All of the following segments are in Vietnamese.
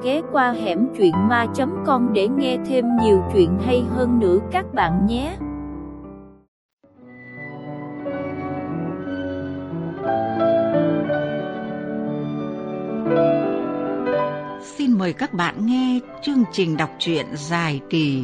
ghé qua hẻm truyện ma.com để nghe thêm nhiều chuyện hay hơn nữa các bạn nhé. Xin mời các bạn nghe chương trình đọc truyện dài kỳ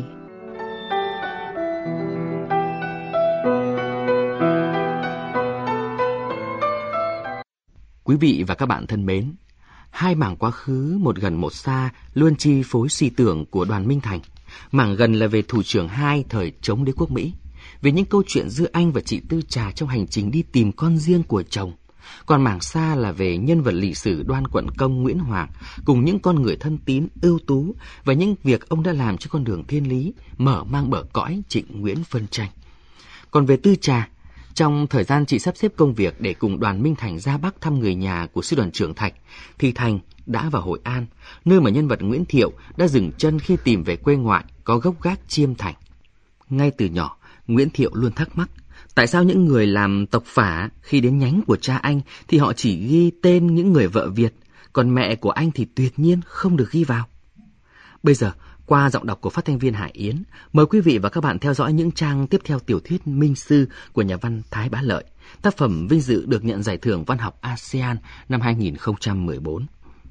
Quý vị và các bạn thân mến, hai mảng quá khứ một gần một xa luôn chi phối suy tưởng của Đoàn Minh Thành. Mảng gần là về thủ trưởng 2 thời chống đế quốc Mỹ, về những câu chuyện giữa anh và chị Tư Trà trong hành trình đi tìm con riêng của chồng. Còn mảng xa là về nhân vật lịch sử Đoan Quận Công Nguyễn Hoàng cùng những con người thân tín ưu tú và những việc ông đã làm cho con đường thiên lý mở mang bờ cõi Trịnh Nguyễn phân tranh. Còn về Tư Trà, trong thời gian chị sắp xếp công việc để cùng Đoàn Minh Thành ra Bắc thăm người nhà của sư đoàn trưởng Thạch, thì Thành đã vào Hội An, nơi mà nhân vật Nguyễn Thiệu đã dừng chân khi tìm về quê ngoại có gốc gác Chiêm Thành. Ngay từ nhỏ, Nguyễn Thiệu luôn thắc mắc, tại sao những người làm tộc phả khi đến nhánh của cha anh thì họ chỉ ghi tên những người vợ Việt, còn mẹ của anh thì tuyệt nhiên không được ghi vào. Bây giờ, qua giọng đọc của phát thanh viên Hải Yến, mời quý vị và các bạn theo dõi những trang tiếp theo tiểu thuyết Minh Sư của nhà văn Thái Bá Lợi, tác phẩm vinh dự được nhận giải thưởng văn học ASEAN năm 2014.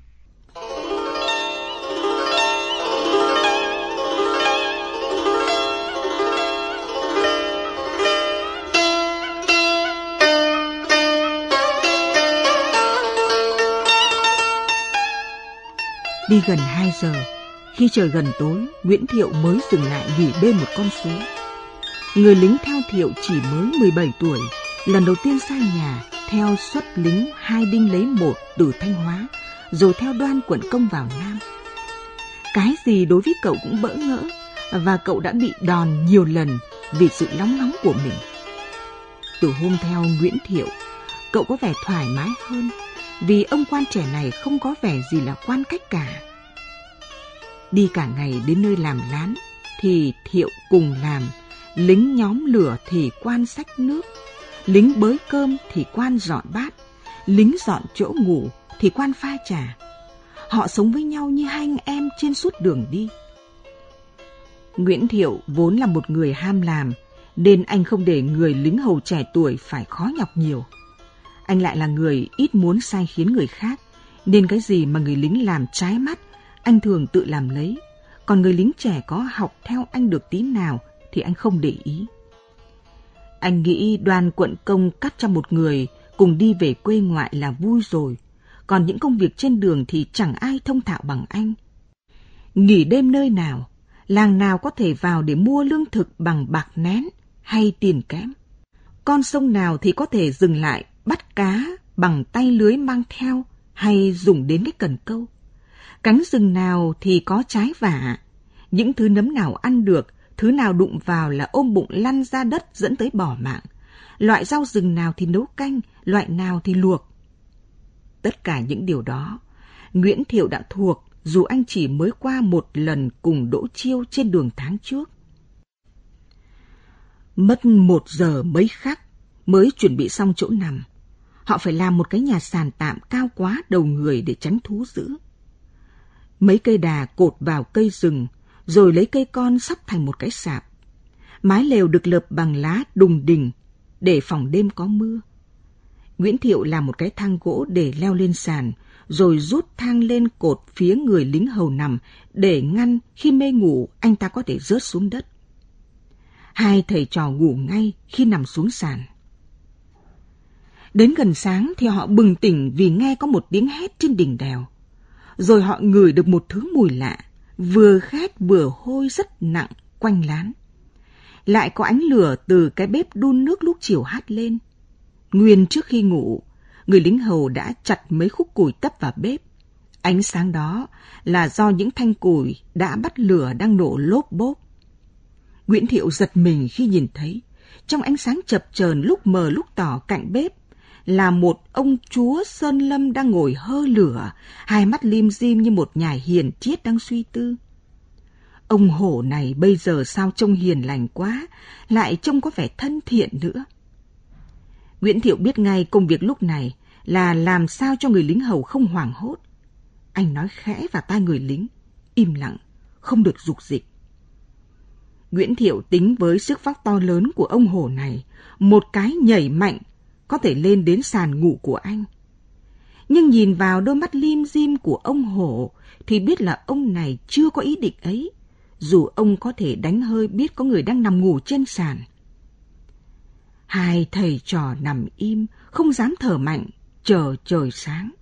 Đi gần 2 giờ, khi trời gần tối, Nguyễn Thiệu mới dừng lại nghỉ bên một con suối. Người lính theo Thiệu chỉ mới 17 tuổi, lần đầu tiên xa nhà, theo xuất lính 2 Đinh lấy 1 từ Thanh Hóa, rồi theo Đoan Quận Công vào Nam. Cái gì đối với cậu cũng bỡ ngỡ, và cậu đã bị đòn nhiều lần vì sự lóng ngóng của mình. Từ hôm theo Nguyễn Thiệu, cậu có vẻ thoải mái hơn, vì ông quan trẻ này không có vẻ gì là quan cách cả. Đi cả ngày đến nơi làm lán thì Thiệu cùng làm, lính nhóm lửa thì quan xách nước, lính bới cơm thì quan dọn bát, lính dọn chỗ ngủ thì quan pha trà. Họ sống với nhau như hai anh em trên suốt đường đi. Nguyễn Thiệu vốn là một người ham làm, nên anh không để người lính hầu trẻ tuổi phải khó nhọc nhiều. Anh lại là người ít muốn sai khiến người khác, nên cái gì mà người lính làm trái mắt, anh thường tự làm lấy. Còn người lính trẻ có học theo anh được tí nào thì anh không để ý. Anh nghĩ Đoan Quận Công cắt cho một người cùng đi về quê ngoại là vui rồi. Còn những công việc trên đường thì chẳng ai thông thạo bằng anh. Nghỉ đêm nơi nào, làng nào có thể vào để mua lương thực bằng bạc nén hay tiền kẽm. Con sông nào thì có thể dừng lại bắt cá bằng tay lưới mang theo hay dùng đến cái cần câu. Cánh rừng nào thì có trái vả, những thứ nấm nào ăn được, thứ nào đụng vào là ôm bụng lăn ra đất dẫn tới bỏ mạng. Loại rau rừng nào thì nấu canh, loại nào thì luộc. Tất cả những điều đó, Nguyễn Thiệu đã thuộc dù anh chỉ mới qua một lần cùng Đỗ Chiêu trên đường tháng trước. Mất 1 giờ mấy khắc mới chuẩn bị xong chỗ nằm. Họ phải làm một cái nhà sàn tạm cao quá đầu người để tránh thú dữ. Mấy cây đà cột vào cây rừng, rồi lấy cây con sắp thành một cái sạp. Mái lều được lợp bằng lá đùng đình để phòng đêm có mưa. Nguyễn Thiệu làm một cái thang gỗ để leo lên sàn, rồi rút thang lên cột phía người lính hầu nằm để ngăn khi mê ngủ anh ta có thể rớt xuống đất. Hai thầy trò ngủ ngay khi nằm xuống sàn. Đến gần sáng thì họ bừng tỉnh vì nghe có một tiếng hét trên đỉnh đèo. Rồi họ ngửi được một thứ mùi lạ, vừa khét vừa hôi rất nặng quanh lán. Lại có ánh lửa từ cái bếp đun nước lúc chiều hắt lên. Nguyên trước khi ngủ, người lính hầu đã chặt mấy khúc củi tấp vào bếp. Ánh sáng đó là do những thanh củi đã bắt lửa đang nổ lốp bốp. Nguyễn Thiệu giật mình khi nhìn thấy, trong ánh sáng chập chờn lúc mờ lúc tỏ cạnh bếp, là một ông chúa Sơn Lâm đang ngồi hơ lửa, hai mắt lim dim như một nhà hiền triết đang suy tư. Ông hổ này bây giờ sao trông hiền lành quá, lại trông có vẻ thân thiện nữa. Nguyễn Thiệu biết ngay công việc lúc này là làm sao cho người lính hầu không hoảng hốt. Anh nói khẽ vào tai người lính, im lặng, không được rục rịch. Nguyễn Thiệu tính với sức vóc to lớn của ông hổ này, một cái nhảy mạnh có thể lên đến sàn ngủ của anh. Nhưng nhìn vào đôi mắt lim dim của ông hổ thì biết là ông này chưa có ý định ấy, dù ông có thể đánh hơi biết có người đang nằm ngủ trên sàn. Hai thầy trò nằm im, không dám thở mạnh, chờ trời sáng.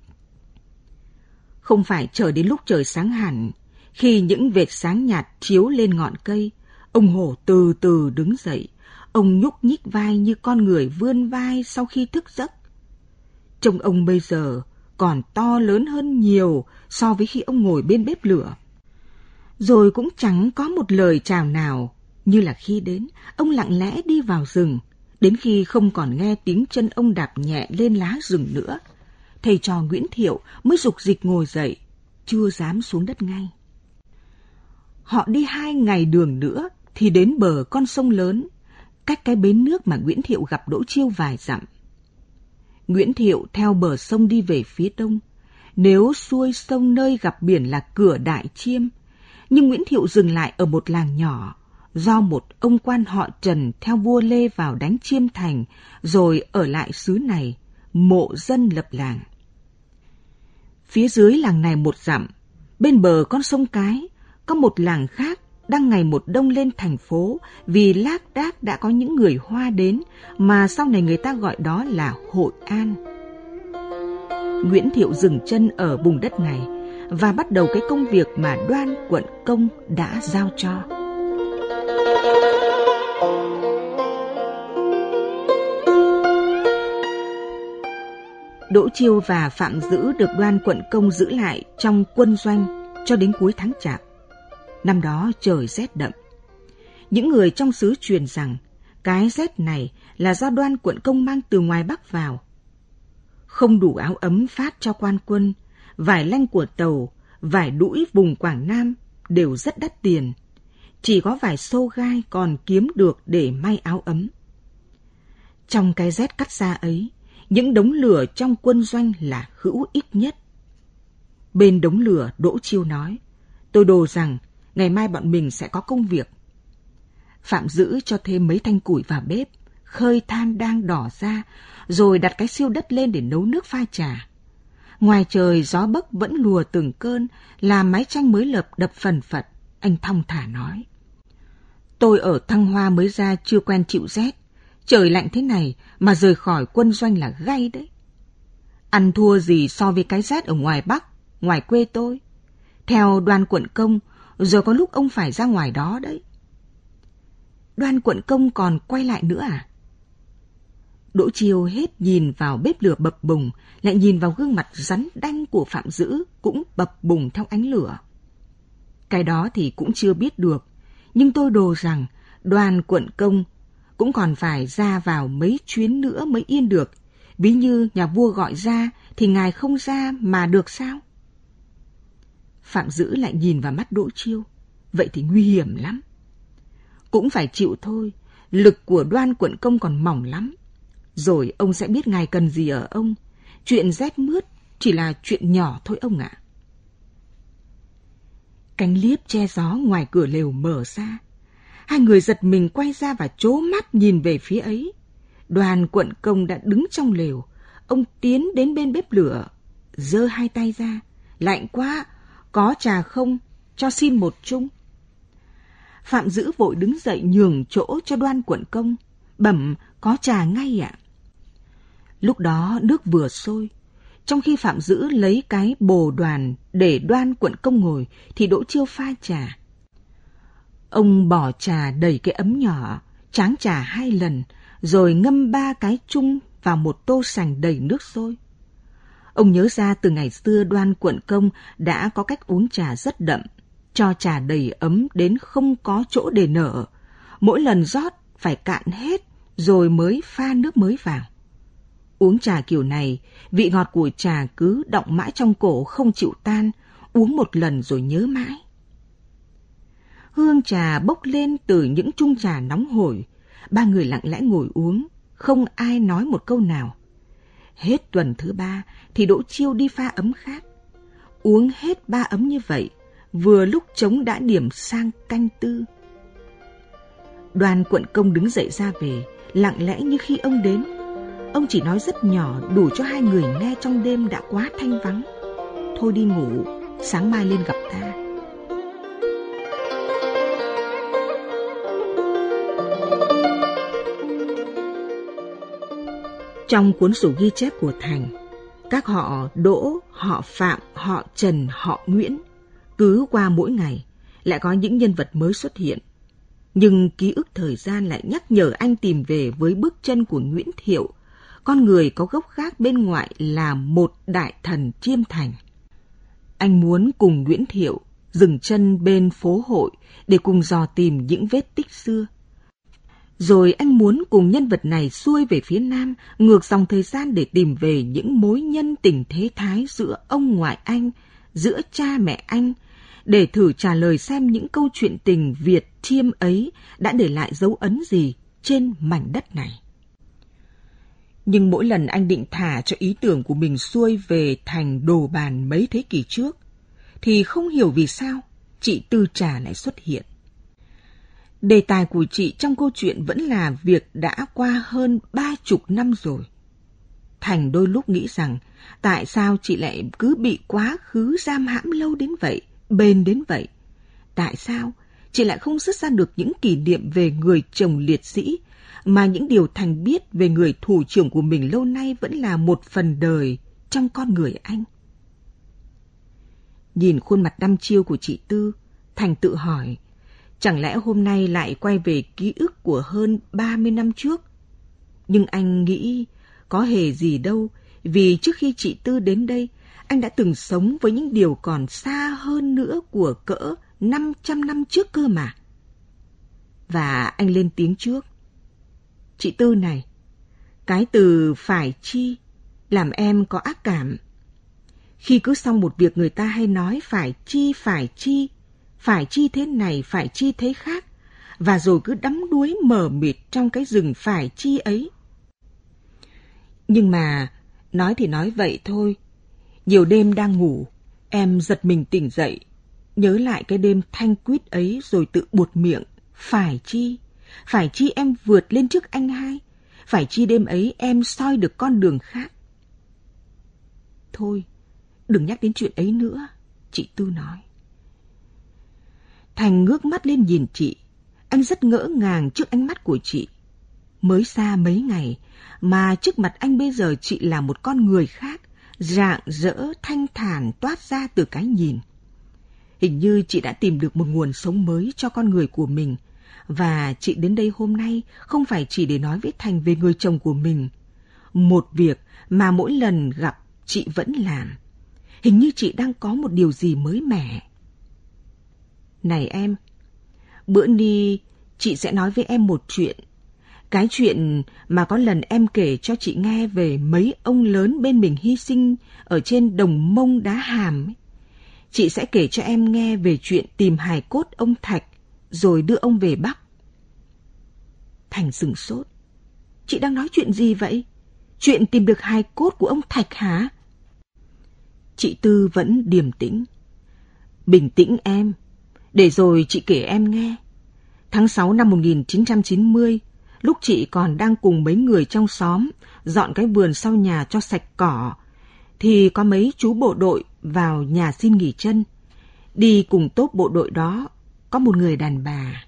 Không phải chờ đến lúc trời sáng hẳn, khi những vệt sáng nhạt chiếu lên ngọn cây, ông hổ từ từ đứng dậy. Ông nhúc nhích vai như con người vươn vai sau khi thức giấc. Trông ông bây giờ còn to lớn hơn nhiều so với khi ông ngồi bên bếp lửa. Rồi cũng chẳng có một lời chào nào, như là khi đến, ông lặng lẽ đi vào rừng, đến khi không còn nghe tiếng chân ông đạp nhẹ lên lá rừng nữa. Thầy trò Nguyễn Thiệu mới rục rịch ngồi dậy, chưa dám xuống đất ngay. Họ đi 2 ngày đường nữa thì đến bờ con sông lớn, cách cái bến nước mà Nguyễn Thiệu gặp Đỗ Chiêu vài dặm. Nguyễn Thiệu theo bờ sông đi về phía đông. Nếu xuôi sông nơi gặp biển là cửa Đại Chiêm, nhưng Nguyễn Thiệu dừng lại ở một làng nhỏ, do một ông quan họ Trần theo vua Lê vào đánh Chiêm Thành, rồi ở lại xứ này, mộ dân lập làng. Phía dưới làng này 1 dặm, bên bờ con sông Cái, có một làng khác đang ngày một đông lên thành phố vì lác đác đã có những người Hoa đến mà sau này người ta gọi đó là Hội An. Nguyễn Thiệu dừng chân ở vùng đất này và bắt đầu cái công việc mà Đoan Quận Công đã giao cho. Đỗ Chiêu và Phạm Dữ được Đoan Quận Công giữ lại trong quân doanh cho đến cuối tháng Chạp. Năm đó trời rét đậm. Những người trong xứ truyền rằng cái rét này là do Đoan Quận Công mang từ ngoài Bắc vào. Không đủ áo ấm phát cho quan quân, vải lanh của tàu, vải đũi vùng Quảng Nam đều rất đắt tiền. Chỉ có vải xô gai còn kiếm được để may áo ấm. Trong cái rét cắt da ấy, những đống lửa trong quân doanh là hữu ích nhất. Bên đống lửa, Đỗ Chiêu nói, tôi đồ rằng ngày mai bọn mình sẽ có công việc. Phạm Dữ cho thêm mấy thanh củi vào bếp, khơi than đang đỏ ra, rồi đặt cái siêu đất lên để nấu nước pha trà. Ngoài trời gió bấc vẫn lùa từng cơn, làm mái tranh mới lợp đập phần phật. Anh thong thả nói, tôi ở Thăng Hoa mới ra chưa quen chịu rét. Trời lạnh thế này mà rời khỏi quân doanh là gay đấy. Ăn thua gì so với cái rét ở ngoài Bắc, ngoài quê tôi. Theo Đoan Quận Công, giờ có lúc ông phải ra ngoài đó đấy. Đoan Quận Công còn quay lại nữa à? Đỗ Chiêu hết nhìn vào bếp lửa bập bùng, lại nhìn vào gương mặt rắn đanh của Phạm Dữ cũng bập bùng theo ánh lửa. Cái đó thì cũng chưa biết được, nhưng tôi đồ rằng Đoan Quận Công cũng còn phải ra vào mấy chuyến nữa mới yên được. Ví như nhà vua gọi ra thì ngài không ra mà được sao? Phạm Dữ lại nhìn vào mắt Đỗ Chiêu. Vậy thì nguy hiểm lắm. Cũng phải chịu thôi, lực của Đoan Quận Công còn mỏng lắm. Rồi ông sẽ biết ngài cần gì ở ông. Chuyện rét mướt chỉ là chuyện nhỏ thôi ông ạ. Cánh liếp che gió ngoài cửa lều mở ra. Hai người giật mình quay ra và trố mắt nhìn về phía ấy. Đoan Quận Công đã đứng trong lều. Ông tiến đến bên bếp lửa, giơ hai tay ra. Lạnh quá, có trà không? Cho xin một chung. Phạm Dữ vội đứng dậy nhường chỗ cho Đoan Quận Công. Bẩm, có trà ngay ạ. Lúc đó nước vừa sôi. Trong khi Phạm Dữ lấy cái bồ đoàn để Đoan Quận Công ngồi, thì Đỗ Chiêu pha trà. Ông bỏ trà đầy cái ấm nhỏ, tráng trà 2 lần, rồi ngâm 3 cái chung vào một tô sành đầy nước sôi. Ông nhớ ra từ ngày xưa Đoan Quận Công đã có cách uống trà rất đậm, cho trà đầy ấm đến không có chỗ để nở. Mỗi lần rót phải cạn hết rồi mới pha nước mới vào. Uống trà kiểu này, vị ngọt của trà cứ đọng mãi trong cổ không chịu tan, uống một lần rồi nhớ mãi. Hương trà bốc lên từ những chung trà nóng hổi. 3 người lặng lẽ ngồi uống, không ai nói một câu nào. Hết tuần thứ 3 thì Đỗ Chiêu đi pha ấm khác. uống hết 3 ấm như vậy, vừa lúc trống đã điểm sang canh 4. Đoàn Quận Công đứng dậy ra về, lặng lẽ như khi ông đến. Ông chỉ nói rất nhỏ đủ cho 2 người nghe trong đêm đã quá thanh vắng. Thôi đi ngủ, sáng mai lên gặp ta. Trong cuốn sổ ghi chép của Thành, các họ Đỗ, họ Phạm, họ Trần, họ Nguyễn, cứ qua mỗi ngày lại có những nhân vật mới xuất hiện. Nhưng ký ức thời gian lại nhắc nhở anh tìm về với bước chân của Nguyễn Thiệu, con người có gốc gác bên ngoại là một đại thần Chiêm Thành. Anh muốn cùng Nguyễn Thiệu dừng chân bên phố hội để cùng dò tìm những vết tích xưa. Rồi anh muốn cùng nhân vật này xuôi về phía Nam, ngược dòng thời gian để tìm về những mối nhân tình thế thái giữa ông ngoại anh, giữa cha mẹ anh, để thử trả lời xem những câu chuyện tình Việt Chiêm ấy đã để lại dấu ấn gì trên mảnh đất này. Nhưng mỗi lần anh định thả cho ý tưởng của mình xuôi về thành đồ bàn mấy thế kỷ trước, thì không hiểu vì sao chị Tư Trà lại xuất hiện. Đề tài của chị trong câu chuyện vẫn là việc đã qua hơn 30 năm rồi. Thành đôi lúc nghĩ rằng tại sao chị lại cứ bị quá khứ giam hãm lâu đến vậy, bền đến vậy? Tại sao chị lại không rút ra được những kỷ niệm về người chồng liệt sĩ, mà những điều Thành biết về người thủ trưởng của mình lâu nay vẫn là một phần đời trong con người anh? Nhìn khuôn mặt đăm chiêu của chị Tư, Thành tự hỏi, chẳng lẽ hôm nay lại quay về ký ức của hơn 30 năm trước? Nhưng anh nghĩ có hề gì đâu, vì trước khi chị Tư đến đây, anh đã từng sống với những điều còn xa hơn nữa của cỡ 500 năm trước cơ mà. Và anh lên tiếng trước. Chị Tư này, cái từ phải chi làm em có ác cảm. Khi cứ xong một việc người ta hay nói phải chi thế này, phải chi thế khác, và rồi cứ đắm đuối mờ mịt trong cái rừng phải chi ấy. Nhưng mà, nói thì nói vậy thôi. Nhiều đêm đang ngủ, em giật mình tỉnh dậy, nhớ lại cái đêm thanh quýt ấy rồi tự buột miệng. Phải chi em vượt lên trước anh hai, phải chi đêm ấy em soi được con đường khác. Thôi, đừng nhắc đến chuyện ấy nữa, chị Tư nói. Thành ngước mắt lên nhìn chị, anh rất ngỡ ngàng trước ánh mắt của chị. Mới xa mấy ngày, mà trước mặt anh bây giờ chị là một con người khác, rạng rỡ thanh thản toát ra từ cái nhìn. Hình như chị đã tìm được một nguồn sống mới cho con người của mình, và chị đến đây hôm nay không phải chỉ để nói với Thành về người chồng của mình. Một việc mà mỗi lần gặp chị vẫn làm. Hình như chị đang có một điều gì mới mẻ. Này em, bữa ni chị sẽ nói với em một chuyện. Cái chuyện mà có lần em kể cho chị nghe về mấy ông lớn bên mình hy sinh ở trên đồng Mông Đá Hàm ấy. Chị sẽ kể cho em nghe về chuyện tìm hài cốt ông Thạch rồi đưa ông về Bắc. Thành sửng sốt. Chị đang nói chuyện gì vậy? Chuyện tìm được hài cốt của ông Thạch hả? Chị Tư vẫn điềm tĩnh. Bình tĩnh em, để rồi chị kể em nghe. Tháng 6 năm 1990, lúc chị còn đang cùng mấy người trong xóm dọn cái vườn sau nhà cho sạch cỏ, thì có mấy chú bộ đội vào nhà xin nghỉ chân. Đi cùng tốp bộ đội đó có một người đàn bà.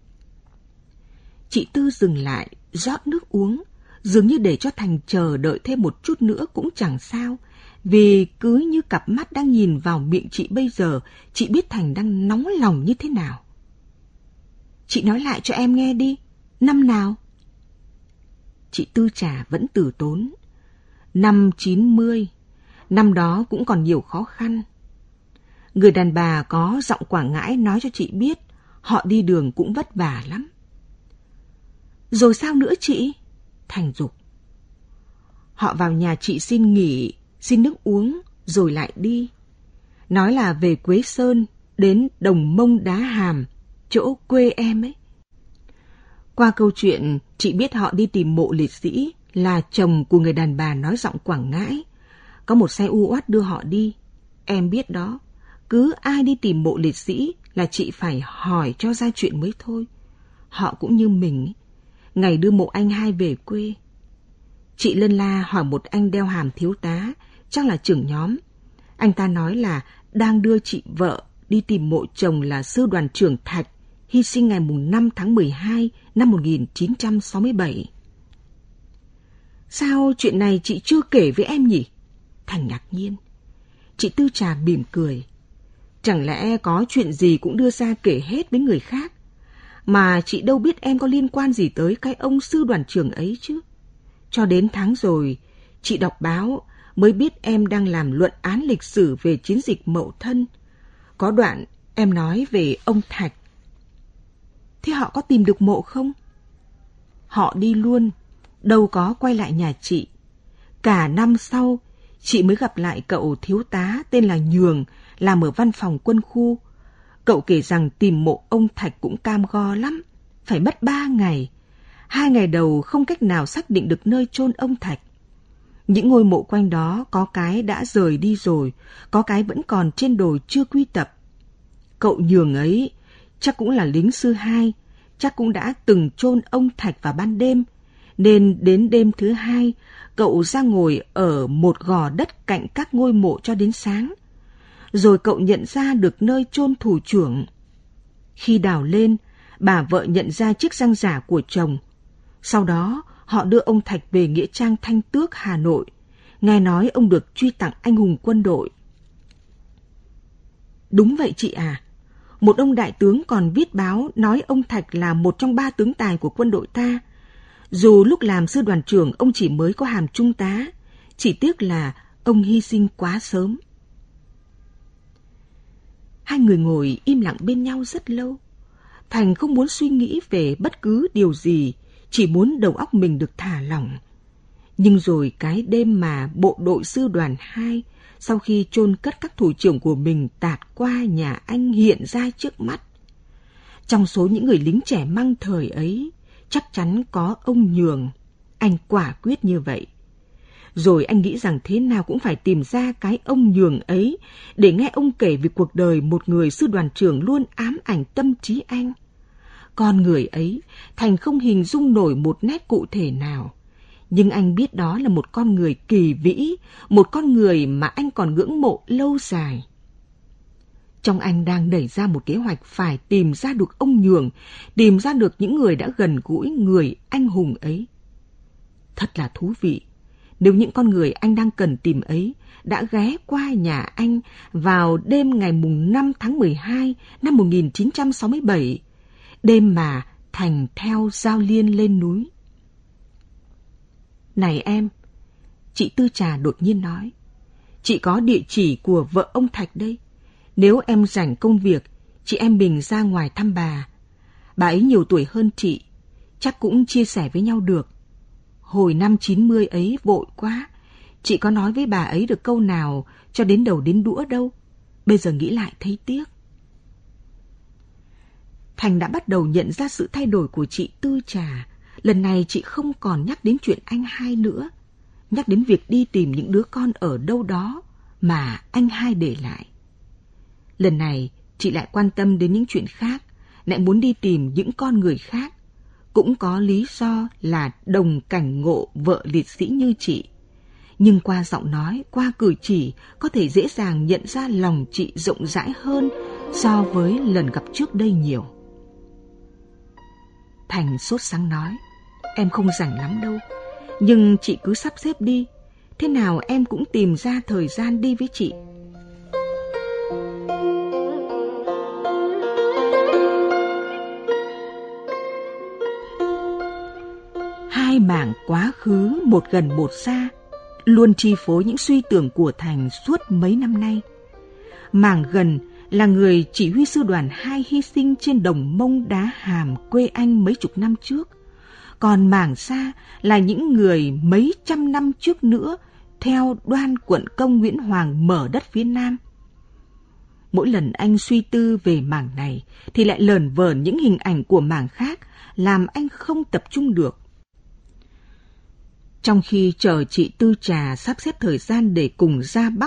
Chị Tư dừng lại, rót nước uống, dường như để cho Thành chờ đợi thêm một chút nữa cũng chẳng sao, vì cứ như cặp mắt đang nhìn vào miệng chị bây giờ, chị biết Thành đang nóng lòng như thế nào. Chị nói lại cho em nghe đi, năm nào? Chị Tư Trà vẫn từ tốn. Năm 90, năm đó cũng còn nhiều khó khăn. Người đàn bà có giọng Quảng Ngãi nói cho chị biết, họ đi đường cũng vất vả lắm. Rồi sao nữa chị? Thành dục. Họ vào nhà chị xin nghỉ, xin nước uống, rồi lại đi. Nói là về Quế Sơn, đến đồng Mông Đá Hàm, chỗ quê em ấy. Qua câu chuyện, chị biết họ đi tìm mộ liệt sĩ là chồng của người đàn bà nói giọng Quảng Ngãi. Có một xe u uát đưa họ đi. Em biết đó, cứ ai đi tìm mộ liệt sĩ là chị phải hỏi cho ra chuyện mới thôi. Họ cũng như mình, ngày đưa mộ anh hai về quê. Chị lân la hỏi một anh đeo hàm thiếu tá, chắc là trưởng nhóm. Anh ta nói là đang đưa chị vợ đi tìm mộ chồng là sư đoàn trưởng Thạch, hy sinh ngày 5 tháng 12 năm 1967. Sao chuyện này chị chưa kể với em nhỉ? Thành ngạc nhiên. Chị Tư Trà mỉm cười. Chẳng lẽ có chuyện gì cũng đưa ra kể hết với người khác? Mà chị đâu biết em có liên quan gì tới cái ông sư đoàn trưởng ấy chứ. Cho đến tháng rồi, chị đọc báo mới biết em đang làm luận án lịch sử về chiến dịch Mậu Thân. Có đoạn em nói về ông Thạch. Thế họ có tìm được mộ không? Họ đi luôn, đâu có quay lại nhà chị. Cả năm sau, chị mới gặp lại cậu thiếu tá tên là Nhường, làm ở văn phòng quân khu. Cậu kể rằng tìm mộ ông Thạch cũng cam go lắm, phải mất 3 ngày. 2 ngày đầu không cách nào xác định được nơi chôn ông Thạch. Những ngôi mộ quanh đó có cái đã rời đi rồi, có cái vẫn còn trên đồi chưa quy tập. Cậu Nhường ấy chắc cũng là lính sư 2, chắc cũng đã từng chôn ông Thạch vào ban đêm, nên đến đêm thứ 2, cậu ra ngồi ở một gò đất cạnh các ngôi mộ cho đến sáng. Rồi cậu nhận ra được nơi chôn thủ trưởng. Khi đào lên, bà vợ nhận ra chiếc răng giả của chồng. Sau đó, họ đưa ông Thạch về Nghĩa Trang Thanh Tước, Hà Nội. Nghe nói ông được truy tặng anh hùng quân đội. Đúng vậy chị à. Một ông đại tướng còn viết báo nói ông Thạch là một trong 3 tướng tài của quân đội ta. Dù lúc làm sư đoàn trưởng ông chỉ mới có hàm trung tá, chỉ tiếc là ông hy sinh quá sớm. Hai người ngồi im lặng bên nhau rất lâu. Thành không muốn suy nghĩ về bất cứ điều gì, chỉ muốn đầu óc mình được thả lỏng. Nhưng rồi cái đêm mà bộ đội sư đoàn 2, sau khi chôn cất các thủ trưởng của mình tạt qua nhà anh hiện ra trước mắt. Trong số những người lính trẻ măng thời ấy, chắc chắn có ông Nhường. Anh quả quyết như vậy. Rồi anh nghĩ rằng thế nào cũng phải tìm ra cái ông Nhường ấy để nghe ông kể về cuộc đời một người sư đoàn trưởng luôn ám ảnh tâm trí anh. Con người ấy, Thành không hình dung nổi một nét cụ thể nào. Nhưng anh biết đó là một con người kỳ vĩ, một con người mà anh còn ngưỡng mộ lâu dài. Trong anh đang đẩy ra một kế hoạch phải tìm ra được ông Nhường, tìm ra được những người đã gần gũi người anh hùng ấy. Thật là thú vị, nếu những con người anh đang cần tìm ấy đã ghé qua nhà anh vào đêm ngày 5 tháng 12 năm 1967, đêm mà Thành theo Giao Liên lên núi. Này em, chị Tư Trà đột nhiên nói, chị có địa chỉ của vợ ông Thạch đây. Nếu em rảnh công việc, chị em mình ra ngoài thăm bà. Bà ấy nhiều tuổi hơn chị, chắc cũng chia sẻ với nhau được. Hồi năm 90 ấy vội quá, chị có nói với bà ấy được câu nào cho đến đầu đến đũa đâu. Bây giờ nghĩ lại thấy tiếc. Thành đã bắt đầu nhận ra sự thay đổi của chị Tư Trà. Lần này chị không còn nhắc đến chuyện anh hai nữa, nhắc đến việc đi tìm những đứa con ở đâu đó mà anh hai để lại. Lần này chị lại quan tâm đến những chuyện khác, lại muốn đi tìm những con người khác. Cũng có lý do là đồng cảnh ngộ vợ liệt sĩ như chị. Nhưng qua giọng nói, qua cử chỉ, có thể dễ dàng nhận ra lòng chị rộng rãi hơn so với lần gặp trước đây nhiều. Thành sốt sắng nói, em không rảnh lắm đâu, nhưng chị cứ sắp xếp đi. Thế nào em cũng tìm ra thời gian đi với chị. Hai mảng quá khứ một gần một xa luôn chi phối những suy tưởng của Thành suốt mấy năm nay. Mảng gần là người chỉ huy sư đoàn 2 hy sinh trên đồng Mông Đá Hàm quê anh mấy chục năm trước. Còn mảng xa là những người mấy trăm năm trước nữa theo Đoan quận công Nguyễn Hoàng mở đất phía Nam. Mỗi lần anh suy tư về mảng này thì lại lởn vởn những hình ảnh của mảng khác, làm anh không tập trung được. Trong khi chờ chị Tư Trà sắp xếp thời gian để cùng ra Bắc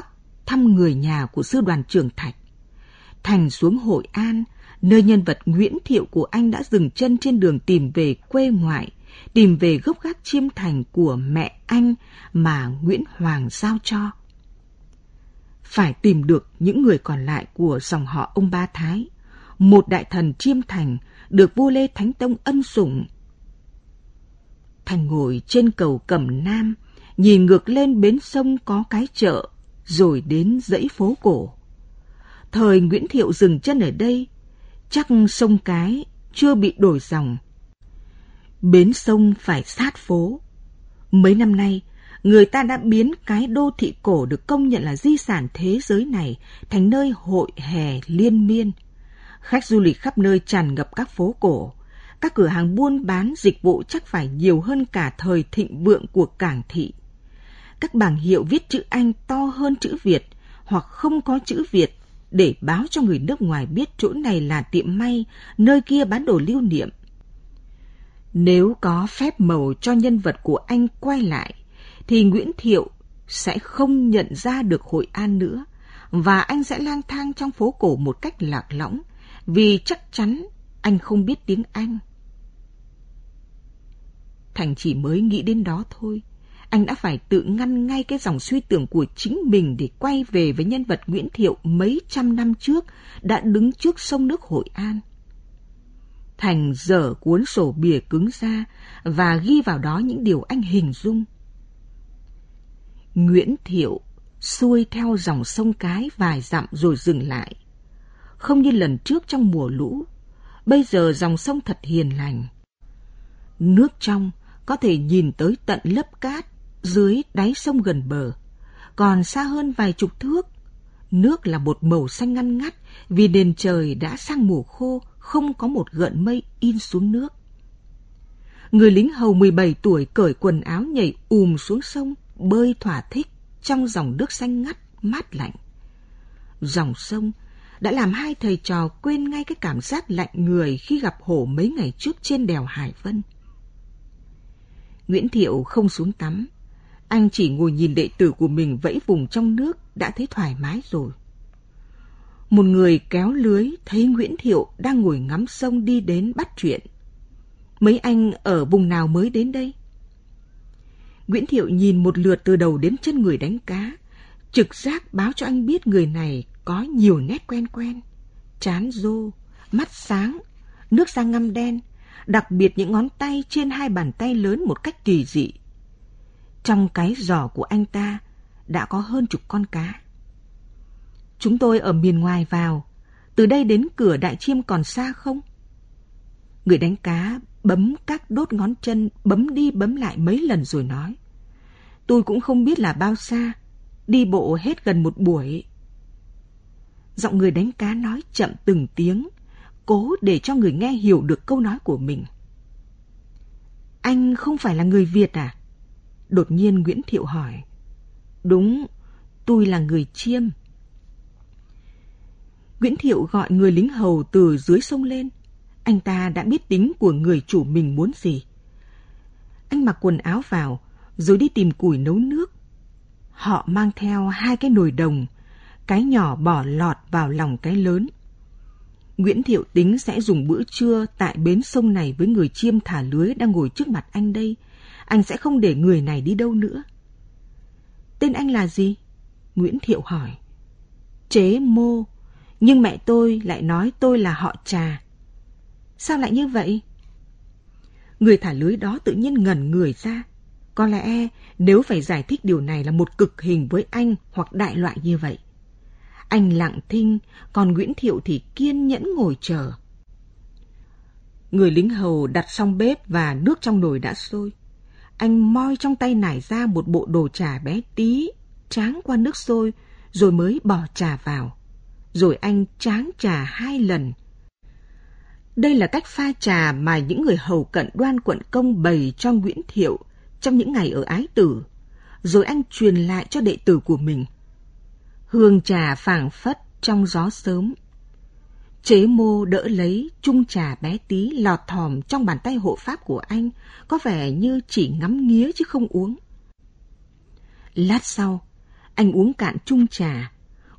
thăm người nhà của sư đoàn trưởng Thạch. Thành xuống Hội An, nơi nhân vật Nguyễn Thiệu của anh đã dừng chân trên đường tìm về quê ngoại, tìm về gốc gác Chiêm Thành của mẹ anh mà Nguyễn Hoàng giao cho. Phải tìm được những người còn lại của dòng họ ông Ba Thái, một đại thần Chiêm Thành được vua Lê Thánh Tông ân sủng. Thành ngồi trên cầu Cẩm Nam, nhìn ngược lên bến sông có cái chợ, rồi đến dãy phố cổ. Thời Nguyễn Thiệu dừng chân ở đây, chắc sông Cái chưa bị đổi dòng. Bến sông phải sát phố. Mấy năm nay, người ta đã biến cái đô thị cổ được công nhận là di sản thế giới này thành nơi hội hè liên miên. Khách du lịch khắp nơi tràn ngập các phố cổ. Các cửa hàng buôn bán dịch vụ chắc phải nhiều hơn cả thời thịnh vượng của Cảng Thị. Các bảng hiệu viết chữ Anh to hơn chữ Việt hoặc không có chữ Việt để báo cho người nước ngoài biết chỗ này là tiệm may, nơi kia bán đồ lưu niệm. Nếu có phép màu cho nhân vật của anh quay lại, thì Nguyễn Thiệu sẽ không nhận ra được Hội An nữa, và anh sẽ lang thang trong phố cổ một cách lạc lõng, vì chắc chắn anh không biết tiếng Anh. Thành chỉ mới nghĩ đến đó thôi, anh đã phải tự ngăn ngay cái dòng suy tưởng của chính mình để quay về với nhân vật Nguyễn Thiệu mấy trăm năm trước đã đứng trước sông nước Hội An. Thành dở cuốn sổ bìa cứng ra và ghi vào đó những điều anh hình dung. Nguyễn Thiệu xuôi theo dòng sông Cái vài dặm rồi dừng lại. Không như lần trước trong mùa lũ, bây giờ dòng sông thật hiền lành. Nước trong có thể nhìn tới tận lớp cát dưới đáy sông gần bờ. Còn xa hơn vài chục thước, nước là một màu xanh ngăn ngắt vì nền trời đã sang mùa khô, không có một gợn mây in xuống nước. Người lính hầu 17 tuổi cởi quần áo nhảy xuống sông, bơi thỏa thích trong dòng nước xanh ngắt, mát lạnh. Dòng sông đã làm hai thầy trò quên ngay cái cảm giác lạnh người khi gặp hổ mấy ngày trước trên đèo Hải Vân. Nguyễn Thiệu không xuống tắm. Anh chỉ ngồi nhìn đệ tử của mình vẫy vùng trong nước đã thấy thoải mái rồi. Một người kéo lưới thấy Nguyễn Thiệu đang ngồi ngắm sông đi đến bắt chuyện. Mấy anh ở vùng nào mới đến đây? Nguyễn Thiệu nhìn một lượt từ đầu đến chân người đánh cá. Trực giác báo cho anh biết người này có nhiều nét quen quen. Trán rô, mắt sáng, nước da ngăm đen, đặc biệt những ngón tay trên hai bàn tay lớn một cách kỳ dị. Trong cái giỏ của anh ta đã có hơn chục con cá. Chúng tôi ở miền ngoài vào, từ đây đến cửa Đại Chiêm còn xa không? Người đánh cá bấm các đốt ngón chân, bấm đi bấm lại mấy lần rồi nói. Tôi cũng không biết là bao xa, đi bộ hết gần một buổi. Giọng người đánh cá nói chậm từng tiếng, cố để cho người nghe hiểu được câu nói của mình. Anh không phải là người Việt à? Đột nhiên Nguyễn Thiệu hỏi. Đúng, tôi là người Chiêm. Nguyễn Thiệu gọi người lính hầu từ dưới sông lên. Anh ta đã biết tính của người chủ mình muốn gì. Anh mặc quần áo vào, rồi đi tìm củi nấu nước. Họ mang theo 2 cái nồi đồng, cái nhỏ bỏ lọt vào lòng cái lớn. Nguyễn Thiệu tính sẽ dùng bữa trưa tại bến sông này với người Chiêm thả lưới đang ngồi trước mặt anh đây. Anh sẽ không để người này đi đâu nữa. Tên anh là gì? Nguyễn Thiệu hỏi. Chế Mô, nhưng mẹ tôi lại nói tôi là họ Trà. Sao lại như vậy? Người thả lưới đó tự nhiên ngẩn người ra. Có lẽ nếu phải giải thích điều này là một cực hình với anh hoặc đại loại như vậy. Anh lặng thinh, còn Nguyễn Thiệu thì kiên nhẫn ngồi chờ. Người lính hầu đặt xong bếp và nước trong nồi đã sôi. Anh moi trong tay nải ra một bộ đồ trà bé tí, tráng qua nước sôi, rồi mới bỏ trà vào. Rồi anh tráng trà 2 lần. Đây là cách pha trà mà những người hầu cận Đoan quận Công bày cho Nguyễn Thiệu trong những ngày ở Ái Tử, rồi anh truyền lại cho đệ tử của mình. Hương trà phảng phất trong gió sớm. Chế Mô đỡ lấy chung trà bé tí lọt thỏm trong bàn tay hộ pháp của anh, có vẻ như chỉ ngắm nghía chứ không uống. Lát sau, anh uống cạn chung trà,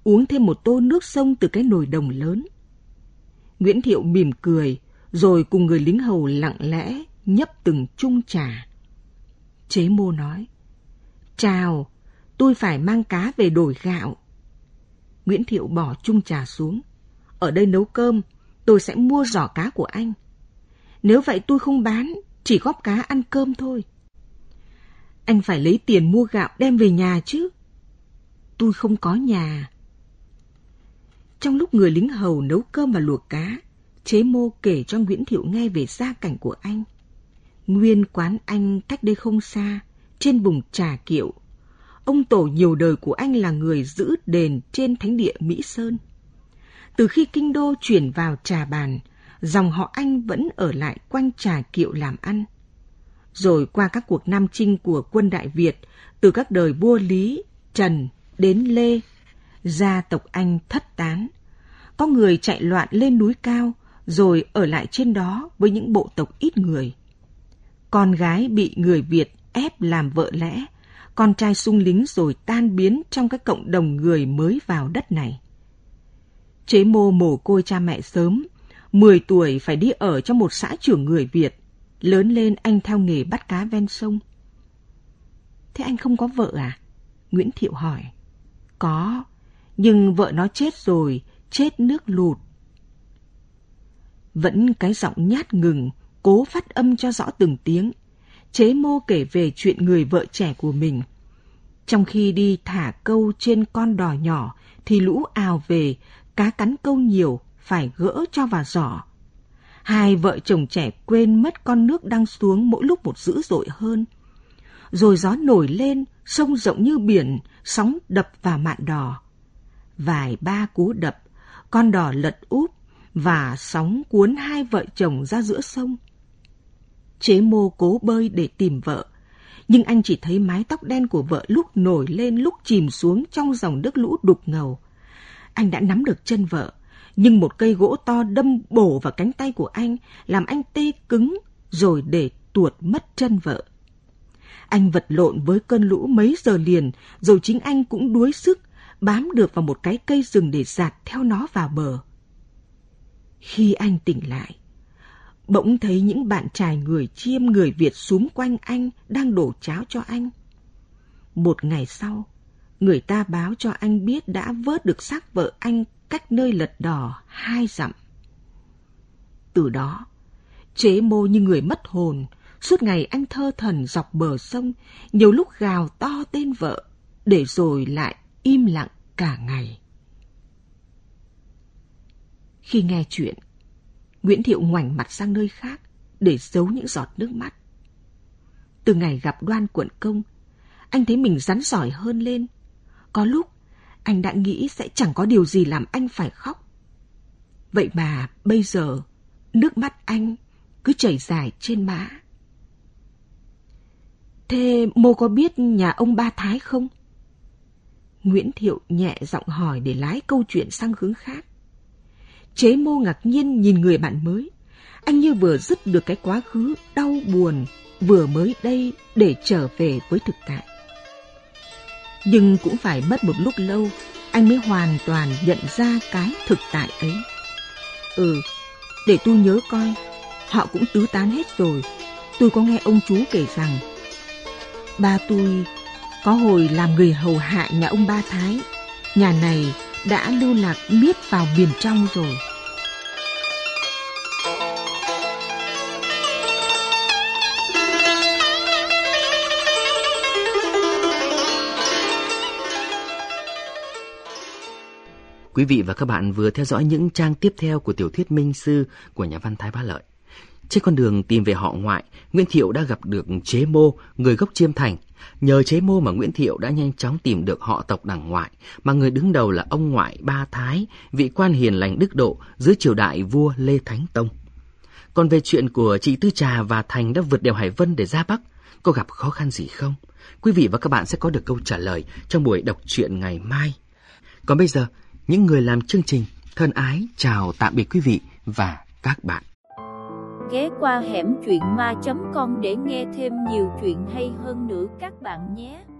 uống thêm một tô nước sông từ cái nồi đồng lớn. Nguyễn Thiệu mỉm cười, rồi cùng người lính hầu lặng lẽ nhấp từng chung trà. Chế Mô nói, chào, tôi phải mang cá về đổi gạo. Nguyễn Thiệu bỏ chung trà xuống. Ở đây nấu cơm, tôi sẽ mua giỏ cá của anh. Nếu vậy tôi không bán, chỉ góp cá ăn cơm thôi. Anh phải lấy tiền mua gạo đem về nhà chứ. Tôi không có nhà. Trong lúc người lính hầu nấu cơm và luộc cá, Chế Mô kể cho Nguyễn Thiệu nghe về gia cảnh của anh. Nguyên quán anh cách đây không xa, trên vùng Trà Kiệu. Ông tổ nhiều đời của anh là người giữ đền trên thánh địa Mỹ Sơn. Từ khi kinh đô chuyển vào Trà Bàn, dòng họ anh vẫn ở lại quanh Trà Kiệu làm ăn. Rồi qua các cuộc nam chinh của quân Đại Việt, từ các đời vua Lý, Trần đến Lê, gia tộc anh thất tán. Có người chạy loạn lên núi cao, rồi ở lại trên đó với những bộ tộc ít người. Con gái bị người Việt ép làm vợ lẽ, con trai sung lính rồi tan biến trong cái cộng đồng người mới vào đất này. Chế Mô mồ côi cha mẹ sớm, 10 tuổi phải đi ở trong một xã trưởng người Việt. Lớn lên anh theo nghề bắt cá ven sông. Thế anh không có vợ à? Nguyễn Thiệu hỏi. Có, nhưng vợ nó chết rồi, chết nước lụt. Vẫn cái giọng nhát ngừng, cố phát âm cho rõ từng tiếng. Chế Mô kể về chuyện người vợ trẻ của mình. Trong khi đi thả câu trên con đò nhỏ thì lũ ào về, cá cắn câu nhiều, phải gỡ cho vào giỏ. Hai vợ chồng trẻ quên mất con nước đang xuống mỗi lúc một dữ dội hơn. Rồi gió nổi lên, sông rộng như biển, sóng đập vào mạn đò. Vài ba cú đập, con đò lật úp và sóng cuốn hai vợ chồng ra giữa sông. Chế Mô cố bơi để tìm vợ, nhưng anh chỉ thấy mái tóc đen của vợ lúc nổi lên lúc chìm xuống trong dòng nước lũ đục ngầu. Anh đã nắm được chân vợ, nhưng một cây gỗ to đâm bổ vào cánh tay của anh, làm anh tê cứng, rồi để tuột mất chân vợ. Anh vật lộn với cơn lũ mấy giờ liền, rồi chính anh cũng đuối sức, bám được vào một cái cây rừng để dạt theo nó vào bờ. Khi anh tỉnh lại, bỗng thấy những bạn trai người Chiêm, người Việt xúm quanh anh đang đổ cháo cho anh. Một ngày sau, người ta báo cho anh biết đã vớt được xác vợ anh cách nơi lật đò 2 dặm. Từ đó, Chế Mô như người mất hồn, suốt ngày anh thơ thẩn dọc bờ sông, nhiều lúc gào to tên vợ, để rồi lại im lặng cả ngày. Khi nghe chuyện, Nguyễn Thiệu ngoảnh mặt sang nơi khác để giấu những giọt nước mắt. Từ ngày gặp Đoan Quận Công, anh thấy mình rắn giỏi hơn lên. Có lúc, anh đã nghĩ sẽ chẳng có điều gì làm anh phải khóc. Vậy mà bây giờ, nước mắt anh cứ chảy dài trên má. Thế Mô có biết nhà ông Ba Thái không? Nguyễn Thiệu nhẹ giọng hỏi để lái câu chuyện sang hướng khác. Chế Mô ngạc nhiên nhìn người bạn mới. Anh như vừa dứt được cái quá khứ đau buồn vừa mới đây để trở về với thực tại. Nhưng cũng phải mất một lúc lâu, anh mới hoàn toàn nhận ra cái thực tại ấy. Để tôi nhớ coi, họ cũng tứ tán hết rồi. Tôi có nghe ông chú kể rằng ba tôi có hồi làm người hầu hạ nhà ông Ba Thái. Nhà này đã lưu lạc miết vào miền trong rồi. Quý vị và các bạn vừa theo dõi những trang tiếp theo của tiểu thuyết Minh Sư của nhà văn Thái Bá Lợi. Trên con đường tìm về họ ngoại, Nguyễn Thiệu đã gặp được Chế Mô, người gốc Chiêm Thành. Nhờ Chế Mô mà Nguyễn Thiệu đã nhanh chóng tìm được họ tộc đằng ngoại, mà người đứng đầu là ông ngoại Ba Thái, vị quan hiền lành đức độ dưới triều đại vua Lê Thánh Tông. Còn về chuyện của chị Tư Trà và Thành đã vượt đèo Hải Vân để ra Bắc, có gặp khó khăn gì không? Quý vị và các bạn sẽ có được câu trả lời trong buổi đọc truyện ngày mai. Còn bây giờ, những người làm chương trình thân ái chào tạm biệt quý vị và các bạn. Ghé qua hẻm truyện ma.com để nghe thêm nhiều chuyện hay hơn nữa các bạn nhé.